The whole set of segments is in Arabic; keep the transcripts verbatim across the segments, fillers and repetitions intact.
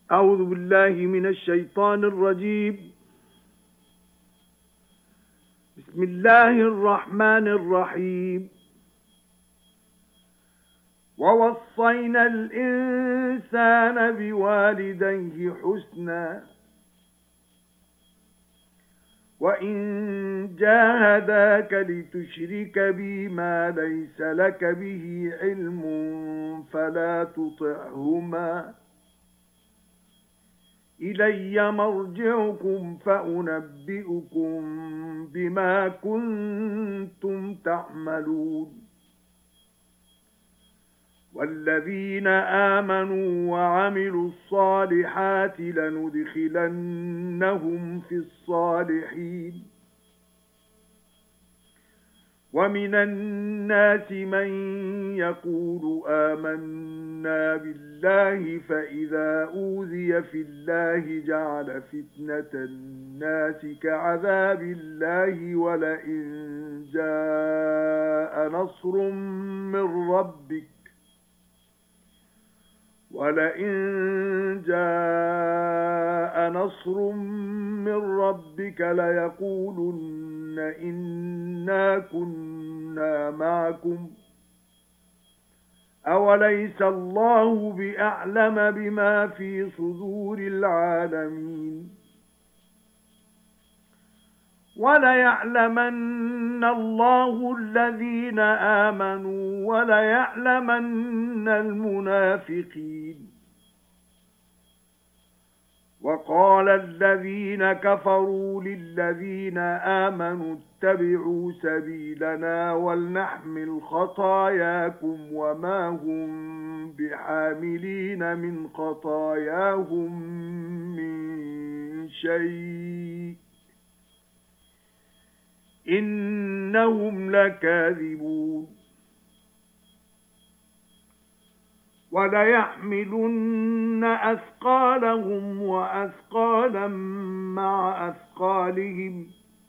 أعوذ بالله من الشيطان الرجيم. بسم الله الرحمن الرحيم. ووصينا الإنسان بوالديه حسنا وإن جاهداك لتشرك بي ما ليس لك به علم فلا تطعهما إلي مرجعكم فأنبئكم بما كنتم تعملون. والذين آمنوا وعملوا الصالحات لندخلنهم في الصالحين. ومن الناس من يقول آمنا بالله فإذا أوذي في الله جعل فتنة الناس كعذاب الله ولئن جاء نصر من ربك ولئن جاء نصر من ربك ليقولن إنا كنا معكم أوليس الله بأعلم بما في صدور العالمين. وَلَيَعْلَمَنَّ اللَّهُ الَّذِينَ آمَنُوا وَلَيَعْلَمَنَّ الْمُنَافِقِينَ. وَقَالَ الَّذِينَ كَفَرُوا لِلَّذِينَ آمَنُوا اتَّبِعُوا سَبِيلَنَا وَلْنَحْمِلْ خَطَايَاكُمْ وَمَا هُمْ بِحَامِلِينَ مِنْ خَطَايَاهُمْ مِنْ شَيْءٍ إِنَّهُمْ لَكَاذِبُونَ. وَلَيَحْمِلُنَّ أَثْقَالَهُمْ وَأَثْقَالًا مَعَ أَثْقَالِهِمْ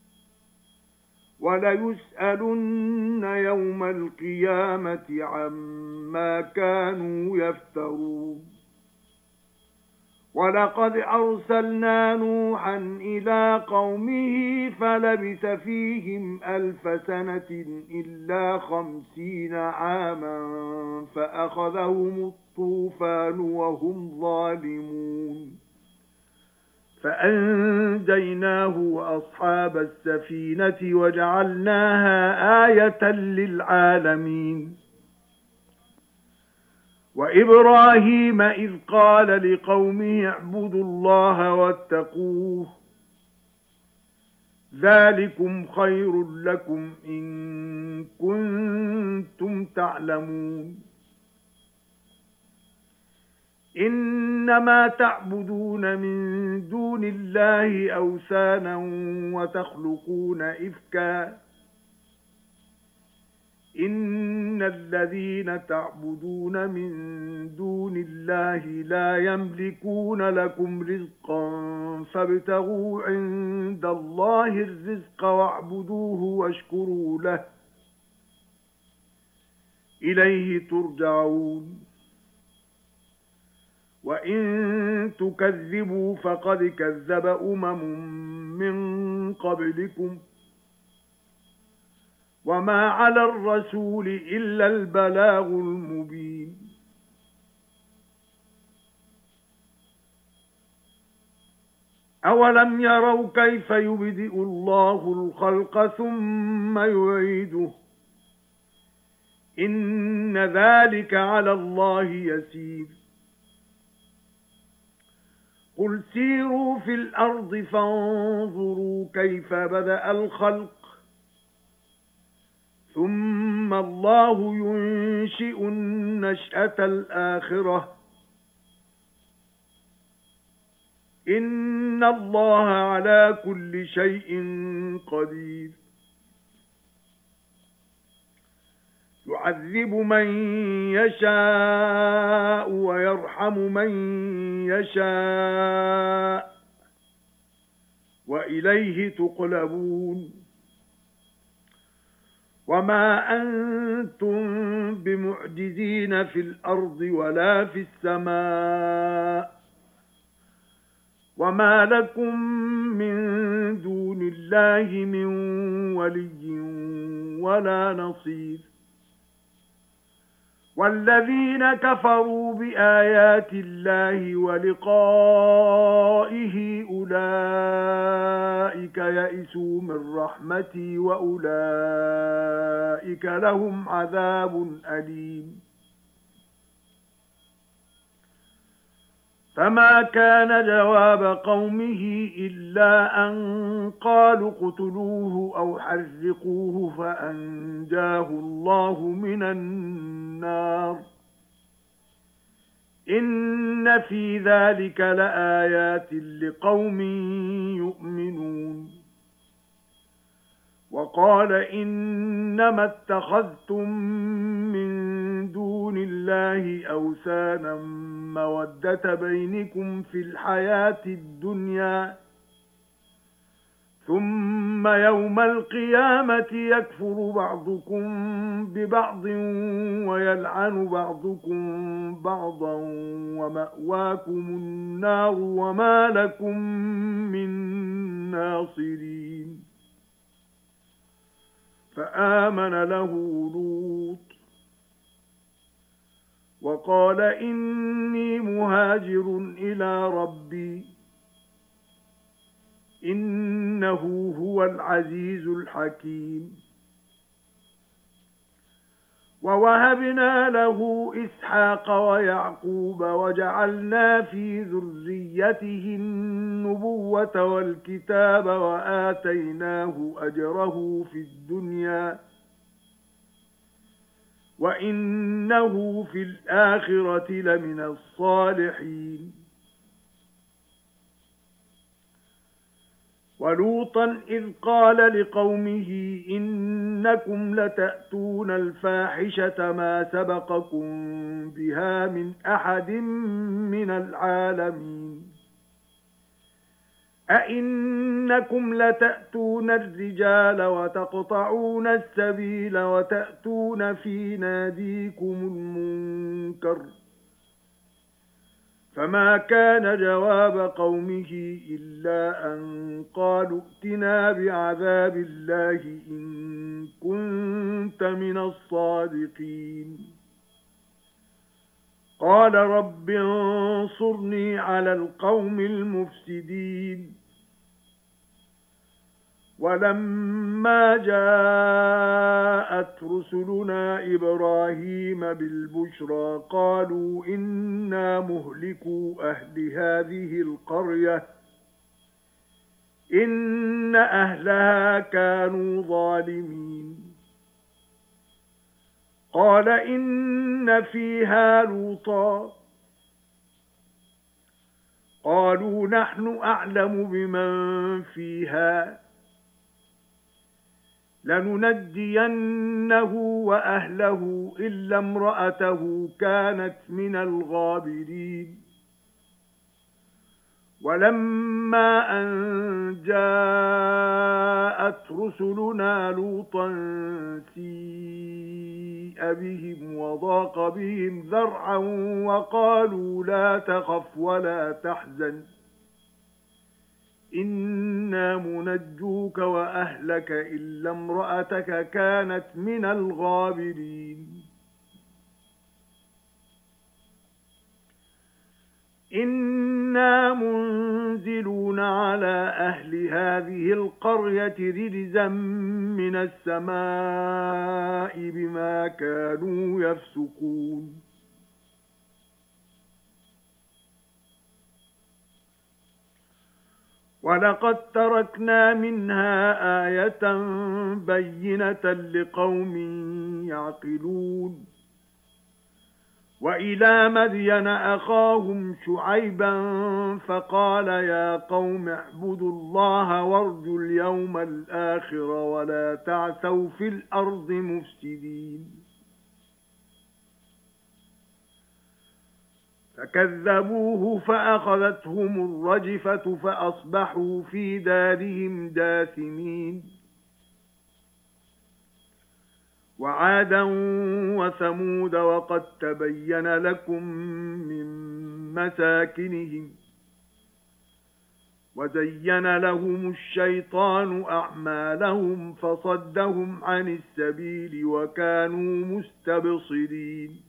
وَلَيُسْأَلُنَّ يَوْمَ الْقِيَامَةِ عَمَّا كَانُوا يَفْتَرُونَ. وَلَقَدْ أَرْسَلْنَا نُوحًا إِلَى قَوْمِهِ فَلَبِثَ فِيهِمْ أَلْفَ سَنَةٍ إِلَّا خَمْسِينَ عَامًا فَأَخَذَهُمُ الطُّوفَانُ وَهُمْ ظَالِمُونَ فَأَنْجَيْنَاهُ وَأَصْحَابَ السَّفِينَةِ وَجَعَلْنَاهَا آيَةً لِلْعَالَمِينَ. وَإِبْرَاهِيمَ إِذْ قَالَ لِقَوْمِهِ اعْبُدُوا اللَّهَ وَاتَّقُوهُ ذَلِكُمْ خَيْرٌ لَكُمْ إِن كُنتُمْ تَعْلَمُونَ. إِنَّمَا تَعْبُدُونَ مِن دُونِ اللَّهِ أَوْثَانًا وَتَخْلُقُونَ إِفْكًا إِنَّ الَّذِينَ تَعْبُدُونَ مِن دُونِ اللَّهِ لَا يَمْلِكُونَ لَكُمْ رِزْقًا فَابْتَغُوا عِندَ اللَّهِ الرِّزْقَ وَاعْبُدُوهُ وَاشْكُرُوا لَهُ إِلَيْهِ تُرْجَعُونَ. وَإِن تُكَذِّبُوا فَقَدْ كَذَّبَ أُمَمٌ مِّن قَبْلِكُمْ وَمَا عَلَى الرَّسُولِ إِلَّا الْبَلَاغُ الْمُبِينُ. أَوَلَمْ يَرَوْا كَيْفَ يُبْدِئُ اللَّهُ الْخَلْقَ ثُمَّ يُعِيدُهُ إِنَّ ذَلِكَ عَلَى اللَّهِ يَسِيرٌ. قُلْ سِيرُوا فِي الْأَرْضِ فَانظُرُوا كَيْفَ بَدَأَ الْخَلْقَ ثُمَّ اللَّهُ يُنشِئُ النَّشْأَةَ الْآخِرَةَ إِنَّ اللَّهَ عَلَى كُلِّ شَيْءٍ قَدِيرٌ. يُعَذِّبُ مَن يَشَاءُ وَيَرْحَمُ مَن يَشَاءُ وَإِلَيْهِ تُقْلَبُونَ. وَمَا أَنْتُمْ بِمُعْجِزِينَ فِي الْأَرْضِ وَلَا فِي السَّمَاءِ وما لكم من دون الله من ولي ولا نصير والذين كفروا بآيات الله ولقائه أولئك يئسوا من رحمتي وأولئك لهم عذاب أليم فما كان جواب قومه إلا أن قالوا اقتلوه أو حرقوه فأنجاه الله من النار إن في ذلك لآيات لقوم يؤمنون وقال إنما اتخذتم من دون الله أوثانا مودة بينكم في الحياة الدنيا ثم يوم القيامة يكفر بعضكم ببعض ويلعن بعضكم بعضا ومأواكم النار وما لكم من ناصرين فآمن له لوط وقال إني مهاجر إلى ربي إنه هو العزيز الحكيم ووهبنا له إسحاق ويعقوب وجعلنا في ذريته النبوة والكتاب وآتيناه أجره في الدنيا وإنه في الآخرة لمن الصالحين ولوطا إذ قال لقومه إنكم لتأتون الفاحشة ما سبقكم بها من أحد من العالمين أئنكم لتأتون الرجال وتقطعون السبيل وتأتون في ناديكم المنكر فما كان جواب قومه إلا أن قالوا ائتنا بعذاب الله إن كنت من الصادقين قال رب انصرني على القوم المفسدين ولما جاءت رسلنا إبراهيم بالبشرى قالوا إنا مهلكو أهل هذه القرية إن أهلها كانوا ظالمين قال إن فيها لوطا قالوا نحن أعلم بمن فيها لننجينه وأهله إلا امرأته كانت من الغابرين ولما أن جاءت رسلنا لوطا سيء بهم وضاق بهم ذرعا وقالوا لا تخف ولا تحزن إنا منجوك وأهلك إلا امرأتك كانت من الغابرين إنا منزلون على أهل هذه القرية رجزا من السماء بما كانوا يفسقون وَلَقَدْ تَرَكْنَا مِنْهَا آيَةً بَيِّنَةً لِقَوْمٍ يَعْقِلُونَ وَإِلَى مَدْيَنَ أَخَاهُمْ شُعَيْبًا فَقَالَ يَا قَوْمِ اعْبُدُوا اللَّهَ وَارْجُوا الْيَوْمَ الْآخِرَ وَلَا تَعْثَوْا فِي الْأَرْضِ مُفْسِدِينَ فكذبوه فأخذتهم الرجفة فأصبحوا في دارهم جاثمين وعادا وثمود وقد تبين لكم من مساكنهم وزين لهم الشيطان أعمالهم فصدهم عن السبيل وكانوا مستبصرين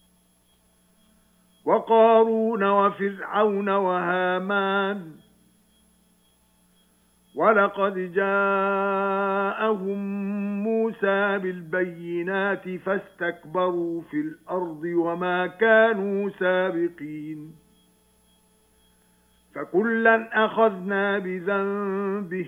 وقارون وفرعون وهامان ولقد جاءهم موسى بالبينات فاستكبروا في الأرض وما كانوا سابقين فكلا أخذنا بذنبه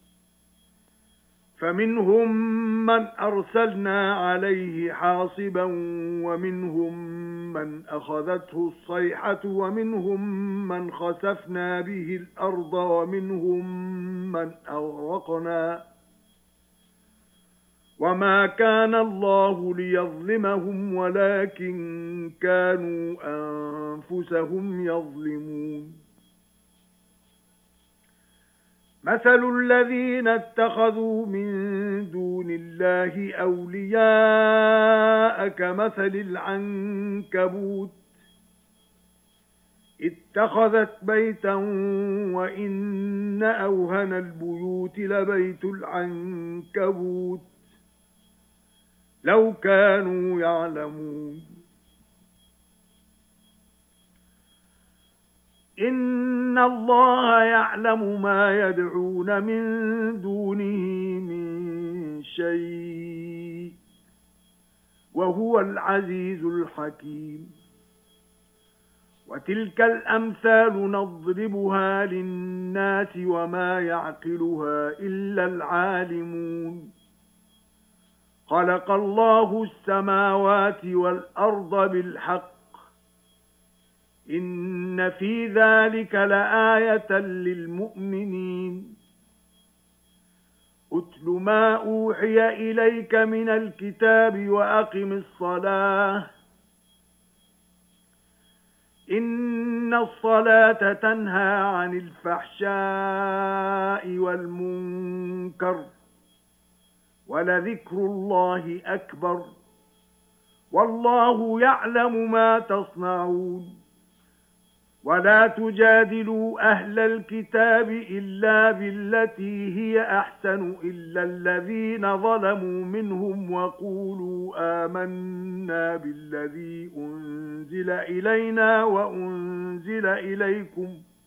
فمنهم من أرسلنا عليه حاصبا ومنهم من أخذته الصيحة ومنهم من خسفنا به الأرض ومنهم من أغرقنا وما كان الله ليظلمهم ولكن كانوا أنفسهم يظلمون مثل الذين اتخذوا من دون الله أولياء كمثل العنكبوت اتخذت بيتا وإن أوهن البيوت لبيت العنكبوت لو كانوا يعلمون إن الله يعلم ما يدعون من دونه من شيء وهو العزيز الحكيم وتلك الأمثال نضربها للناس وما يعقلها إلا العالمون خلق الله السماوات والأرض بالحق إن في ذلك لآية للمؤمنين أتل ما أوحي إليك من الكتاب وأقم الصلاة إن الصلاة تنهى عن الفحشاء والمنكر ولذكر الله أكبر والله يعلم ما تصنعون ولا تجادلوا أهل الكتاب إلا بالتي هي أحسن إلا الذين ظلموا منهم وقولوا آمنا بالذي أنزل إلينا وأنزل إليكم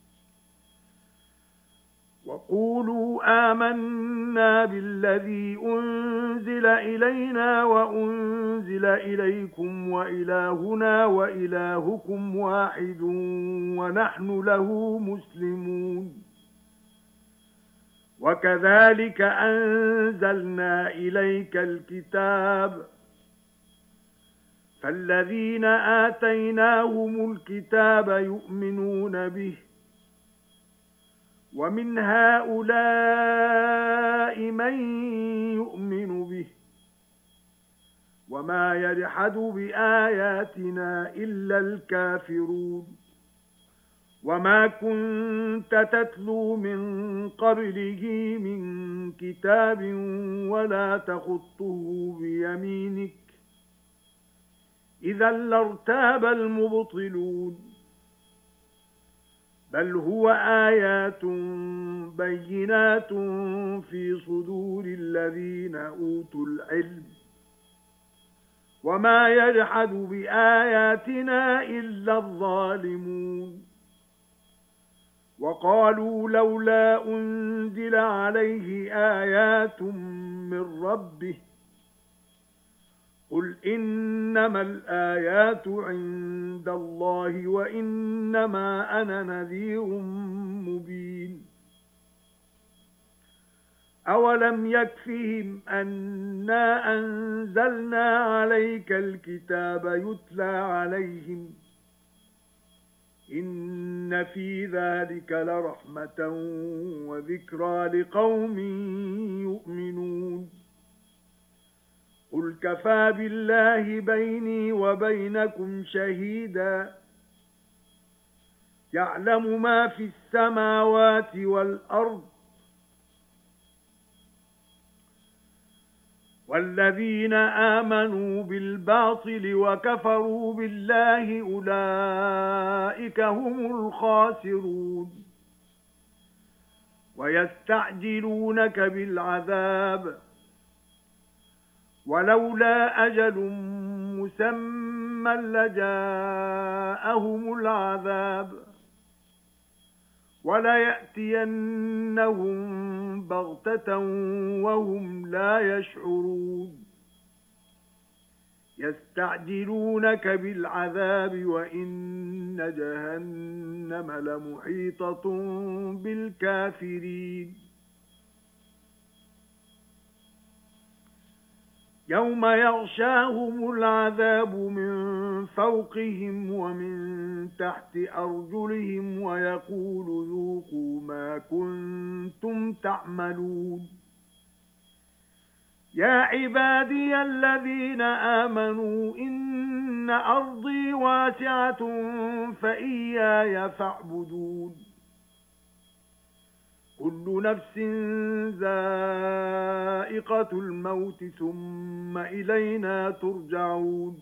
وقولوا آمنا بالذي أنزل إلينا وأنزل إليكم وإلهنا وإلهكم واحد ونحن له مسلمون وكذلك أنزلنا إليك الكتاب فالذين آتيناهم الكتاب يؤمنون به ومن هؤلاء من يؤمن به وما يجحد بآياتنا إلا الكافرون وما كنت تتلو من قبله من كتاب ولا تخطه بيمينك إذا لارتاب المبطلون بل هو آيات بينات في صدور الذين أوتوا العلم وما يجحد بآياتنا إلا الظالمون وقالوا لولا أنزل عليه آيات من ربه قل إنما الآيات عند الله وإنما أنا نذير مبين أولم يكفهم أنا أنزلنا عليك الكتاب يتلى عليهم إن في ذلك لرحمة وذكرى لقوم يؤمنون قل كفى بالله بيني وبينكم شهيدا يعلم ما في السماوات والأرض والذين آمنوا بالباطل وكفروا بالله أولئك هم الخاسرون ويستعجلونك بالعذاب ولولا أجل مسمى لجاءهم العذاب وليأتينهم بغتة وهم لا يشعرون يستعجلونك بالعذاب وإن جهنم لمحيطة بالكافرين يوم يغشاهم العذاب من فوقهم ومن تحت أرجلهم ويقول ذوقوا ما كنتم تعملون يا عبادي الذين آمنوا إن أرضي واسعة فإياي فاعبدون كل نفس ذائقة الموت ثم إلينا ترجعون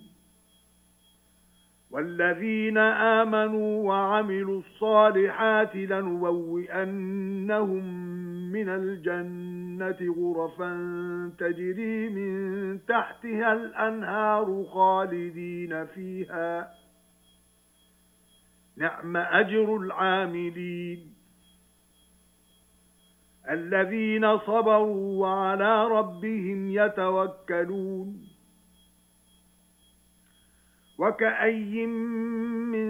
والذين آمنوا وعملوا الصالحات لنبوئنهم من الجنة غرفا تجري من تحتها الأنهار خالدين فيها نعم أجر العاملين الذين صبروا وعلى ربهم يتوكلون وكأي من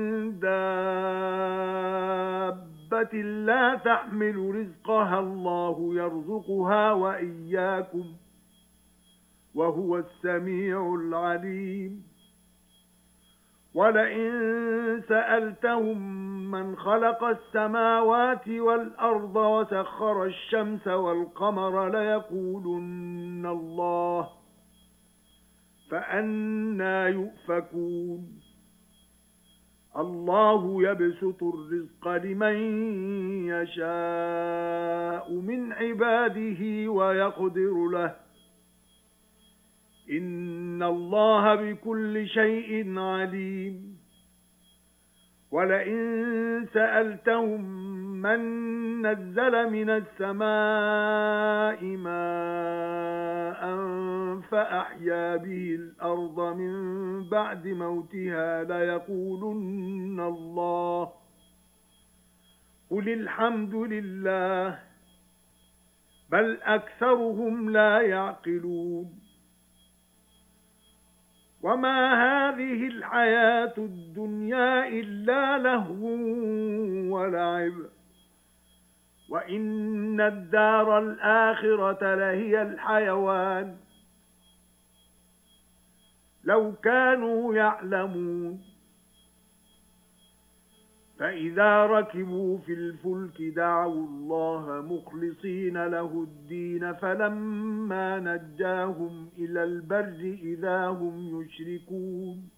دابة لا تحمل رزقها الله يرزقها وإياكم وهو السميع العليم ولئن سألتهم من خلق السماوات والأرض وسخر الشمس والقمر ليقولن الله فأنى يؤفكون الله يبسط الرزق لمن يشاء من عباده ويقدر له إن الله بكل شيء عليم ولئن سألتهم من نزل من السماء ماء فأحيا به الأرض من بعد موتها ليقولن الله قل الحمد لله بل أكثرهم لا يعقلون وما هذه الحياة الدنيا إلا لهو ولعب وإن الدار الآخرة لهي الحيوان لو كانوا يعلمون فإذا ركبوا في الفلك دعوا الله مخلصين له الدين فلما نجاهم إلى البر إذا هم يشركون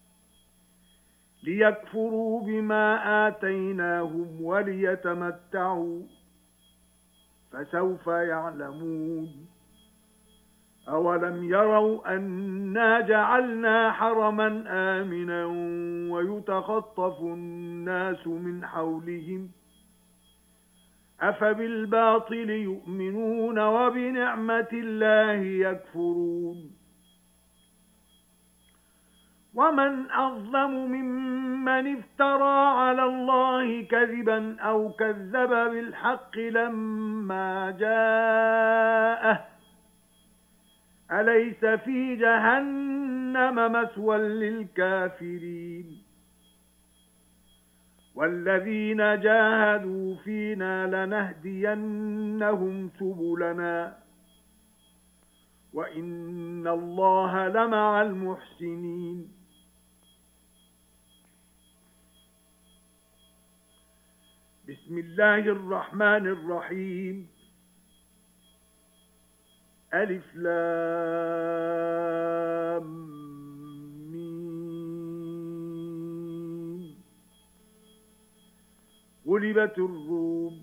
ليكفروا بما آتيناهم وليتمتعوا فسوف يعلمون أولم يروا أنا جعلنا حرما آمنا ويتخطف الناس من حولهم أفبالباطل يؤمنون وبنعمة الله يكفرون ومن أظلم ممن افترى على الله كذبا أو كذب بالحق لما جاءه أليس في جهنم مثوى للكافرين والذين جاهدوا فينا لنهدينهم سبلنا وإن الله لمع المحسنين بسم الله الرحمن الرحيم ألف لام ميم غلبت الروم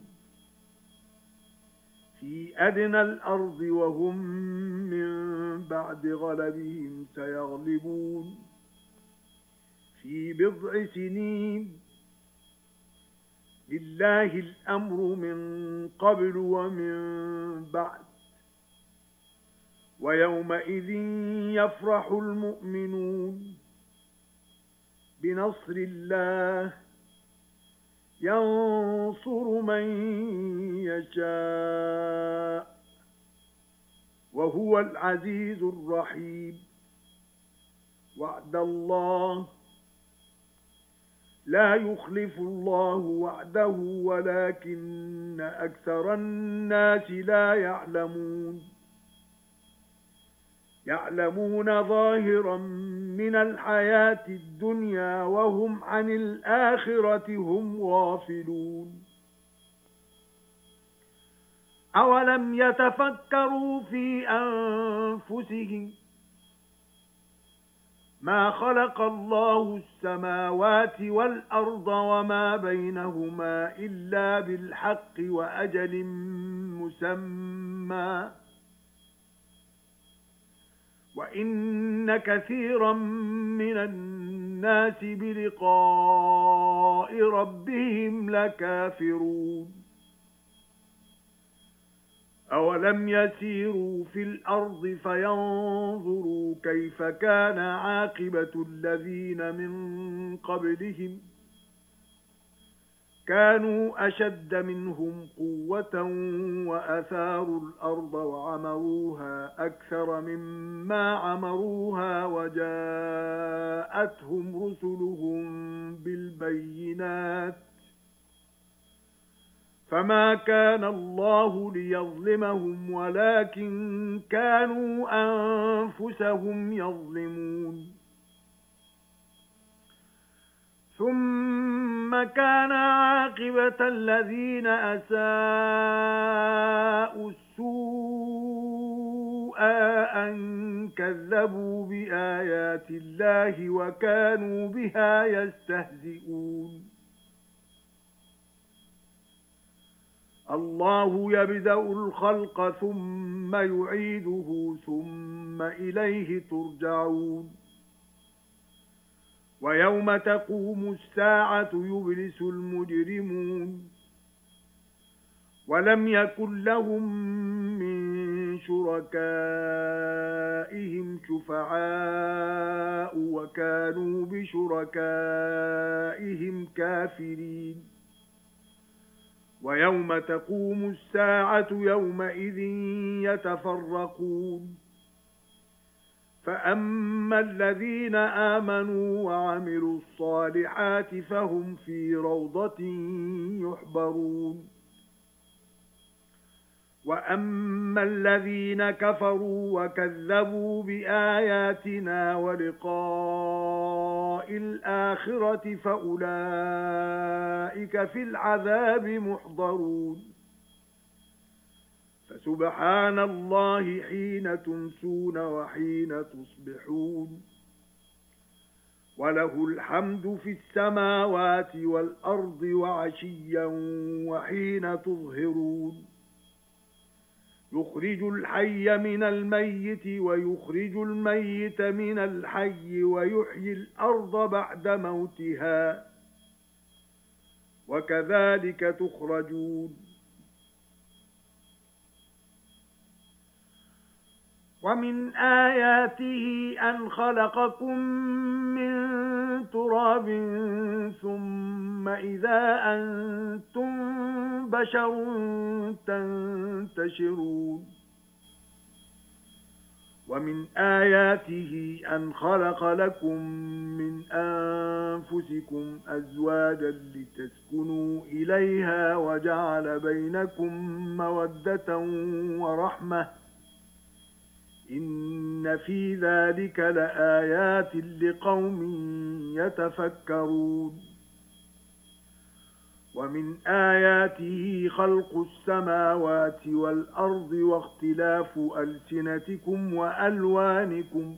في أدنى الأرض وهم من بعد غلبهم سيغلبون في بضع سنين لله الأمر من قبل ومن بعد ويومئذ يفرح المؤمنون بنصر الله ينصر من يشاء وهو العزيز الرحيم وعد الله لا يخلف الله وعده ولكن أكثر الناس لا يعلمون يعلمون ظاهرا من الحياة الدنيا وهم عن الآخرة هم غافلون أولم يتفكروا في أنفسهم ما خلق الله السماوات والأرض وما بينهما إلا بالحق وأجل مسمى وَإِنَّ كَثِيرًا مِنَ النَّاسِ بِلِقَاءِ رَبِّهِمْ لَكَافِرُونَ أَوَلَمْ يَسِيرُوا فِي الْأَرْضِ فَيَنظُرُوا كَيْفَ كَانَ عَاقِبَةُ الَّذِينَ مِنْ قَبْلِهِمْ كانوا أشد منهم قوة وأثاروا الأرض وعمروها أكثر مما عمروها وجاءتهم رسلهم بالبينات فما كان الله ليظلمهم ولكن كانوا أنفسهم يظلمون ثُمَّ كَانَ عَاقِبَةَ الَّذِينَ أَسَاءُوا السُّوءَ أَن كَذَّبُوا بِآيَاتِ اللَّهِ وَكَانُوا بِهَا يَسْتَهْزِئُونَ اللَّهُ يَبْدَأُ الْخَلْقَ ثُمَّ يُعِيدُهُ ثُمَّ إِلَيْهِ تُرْجَعُونَ وَيَوْمَ تَقُومُ السَّاعَةُ يُبْلِسُ الْمُجْرِمُونَ وَلَمْ يَكُنْ لَهُم مِّن شُرَكَائِهِمْ شُفَعَاءُ وَكَانُوا بِشُرَكَائِهِمْ كَافِرِينَ وَيَوْمَ تَقُومُ السَّاعَةُ يَوْمَئِذٍ يَتَفَرَّقُونَ فَأَمَّا الَّذِينَ آمَنُوا وَعَمِلُوا الصَّالِحَاتِ فَهُمْ فِي رَوْضَةٍ يُحْبَرُونَ وَأَمَّا الَّذِينَ كَفَرُوا وَكَذَّبُوا بِآيَاتِنَا وَلِقَاءِ الْآخِرَةِ فَأُولَئِكَ فِي الْعَذَابِ مُحْضَرُونَ فَسُبْحَانَ اللَّهِ حِينَ تُمْسُونَ وَحِينَ تُصْبِحُونَ وَلَهُ الْحَمْدُ فِي السَّمَاوَاتِ وَالْأَرْضِ وَعَشِيًّا وَحِينَ تُظْهِرُونَ يُخْرِجُ الْحَيَّ مِنَ الْمَيِّتِ وَيُخْرِجُ الْمَيِّتَ مِنَ الْحَيِّ وَيُحْيِي الْأَرْضَ بَعْدَ مَوْتِهَا وَكَذَلِكَ تُخْرَجُونَ وَمِنْ آيَاتِهِ أَنْ خَلَقَكُم مِّن تُرَابٍ ثُمَّ إِذَا أَنْتُمْ بَشَرٌ تَنْتَشِرُونَ وَمِنْ آيَاتِهِ أَنْ خَلَقَ لَكُم مِّنْ أَنفُسِكُمْ أَزْوَاجًا لِتَسْكُنُوا إِلَيْهَا وَجَعَلَ بَيْنَكُم مَّوَدَّةً وَرَحْمَةً إِنَّ فِي ذَلِكَ لَآيَاتٍ لِقَوْمٍ يَتَفَكَّرُونَ وَمِنْ آيَاتِهِ خَلْقُ السَّمَاوَاتِ وَالْأَرْضِ وَاخْتِلَافُ أَلْسِنَتِكُمْ وَأَلْوَانِكُمْ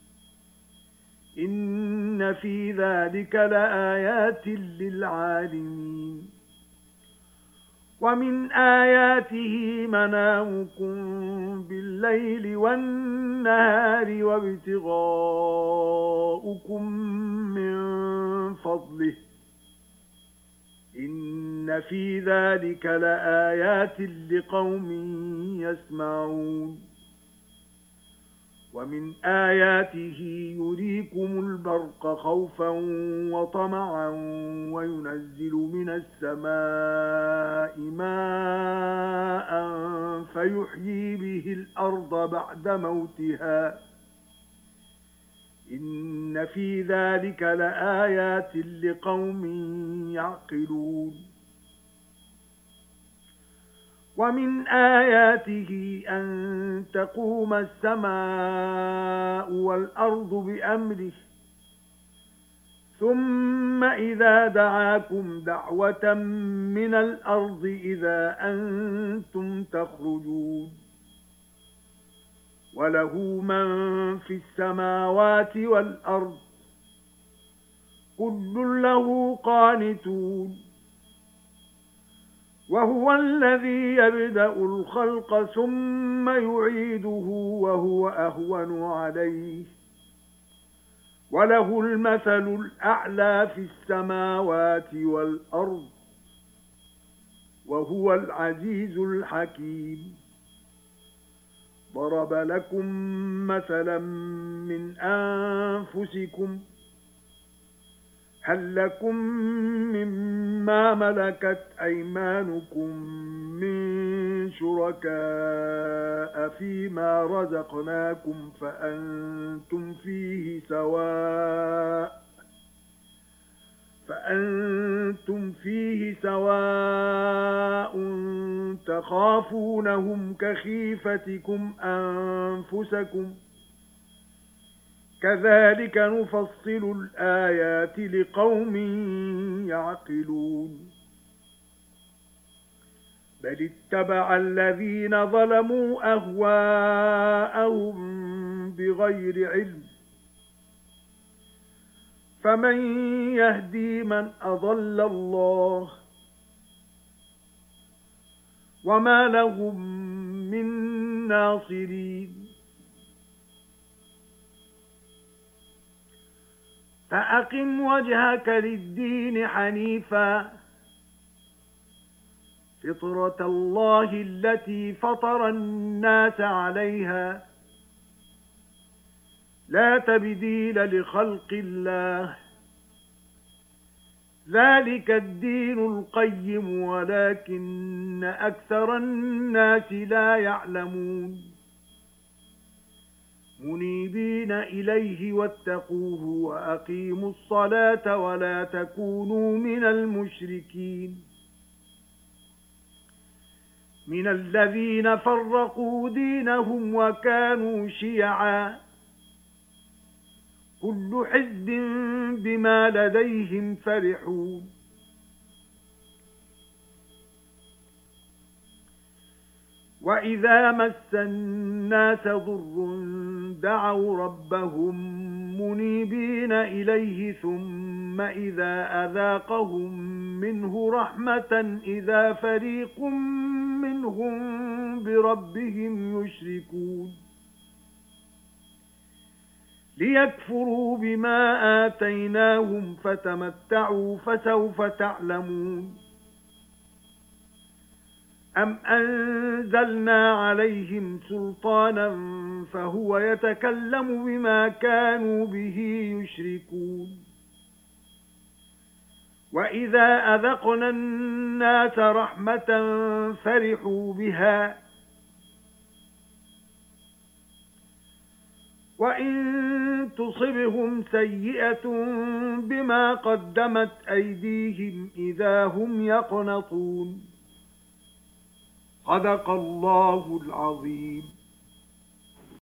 إِنَّ فِي ذَلِكَ لَآيَاتٍ لِلْعَالِمِينَ وَمِنْ آيَاتِهِ مَنَامُكُمْ بِاللَّيْلِ وَالنَّهَارِ وَابْتِغَاؤُكُمْ مِنْ فَضْلِهِ إِنَّ فِي ذَلِكَ لَآيَاتٍ لِقَوْمٍ يَسْمَعُونَ وَمِنْ آيَاتِهِ يُرِيكُمُ الْبَرْقَ خَوْفًا وَطَمَعًا وَيُنَزِّلُ مِنَ السَّمَاءِ مَاءً فَيُحْيِي بِهِ الْأَرْضَ بَعْدَ مَوْتِهَا إِنَّ فِي ذَلِكَ لَآيَاتٍ لِقَوْمٍ يَعْقِلُونَ وَمِنْ آيَاتِهِ أَن تَقُومَ السَّمَاءُ وَالْأَرْضُ بِأَمْرِهِ ثُمَّ إِذَا دَعَاكُمْ دَعْوَةً مِنَ الْأَرْضِ إِذَا أَنْتُمْ تَخْرُجُونَ وَلَهُ مَن فِي السَّمَاوَاتِ وَالْأَرْضِ كُلٌّ لَّهُ قَانِتُونَ وَهُوَ الَّذِي يَبْدَأُ الْخَلْقَ ثُمَّ يُعِيدُهُ وَهُوَ أَهْوَنُ عَلَيْهِ وَلَهُ الْمَثَلُ الْأَعْلَى فِي السَّمَاوَاتِ وَالْأَرْضِ وَهُوَ الْعَزِيزُ الْحَكِيمُ ضَرَبَ لَكُم مَّثَلًا مِّنْ أَنفُسِكُمْ هَل لَّكُم مِّمَّا مَلَكَتْ أَيْمَانُكُم مِّن شُرَكَاءَ فِيمَا رَزَقْنَاكُمْ فَأَنتُمْ فِيهِ سَوَاءٌ فَأَنتُمْ فِيهِ سَوَاءٌ تَخَافُونَهُمْ كَخِيفَتِكُمْ أَنفُسَكُمْ كَذَلِكَ نُفَصِّلُ الْآيَاتِ لِقَوْمٍ يَعْقِلُونَ بَلِ اتَّبَعَ الَّذِينَ ظَلَمُوا أَهْوَاءَهُم بِغَيْرِ عِلْمٍ فَمَن يَهْدِي مَن أَضَلَّ اللَّهُ وَمَا لَهُم مِّن نَّاصِرِينَ فَأَقِمْ وَجْهَكَ لِلدِّينِ حَنِيفًا فِطْرَةَ اللَّهِ الَّتِي فَطَرَ النَّاسَ عَلَيْهَا لَا تَبْدِيلَ لِخَلْقِ اللَّهِ ذَلِكَ الدِّينُ الْقَيِّمُ وَلَكِنَّ أَكْثَرَ النَّاسِ لَا يَعْلَمُونَ مُنِيبِينَ إِلَيْهِ وَاتَّقُوهُ وَأَقِيمُوا الصَّلَاةَ وَلَا تَكُونُوا مِنَ الْمُشْرِكِينَ مِنَ الَّذِينَ فَرَّقُوا دِينَهُمْ وَكَانُوا شِيَعًا كُلُّ حِزْبٍ بِمَا لَدَيْهِمْ فَرِحُونَ وَإِذَا مَسَّ النَّاسَ ضُرٌّ دَعَوْا رَبَّهُم مُنِيبِينَ إِلَيْهِ ثُمَّ إِذَا أَذَاقَهُم مِّنْهُ رَحْمَةً إِذَا فَرِيقٌ مِّنْهُم بِرَبِّهِمْ يُشْرِكُونَ لِيَكْفُرُوا بِمَا آتَيْنَاهُمْ فَتَمَتَّعُوا فَسَوْفَ تَعْلَمُونَ أَمْ أَنزَلْنَا عَلَيْهِمْ سُلْطَانًا فَهُوَ يَتَكَلَّمُ بِمَا كَانُوا بِهِ يُشْرِكُونَ وَإِذَا أَذَقْنَا النَّاسَ رَحْمَةً فَرِحُوا بِهَا وَإِن تُصِبْهُمْ سَيِّئَةٌ بِمَا قَدَّمَتْ أَيْدِيهِمْ إِذَا هُمْ يَقْنَطُونَ صدق الله العظيم.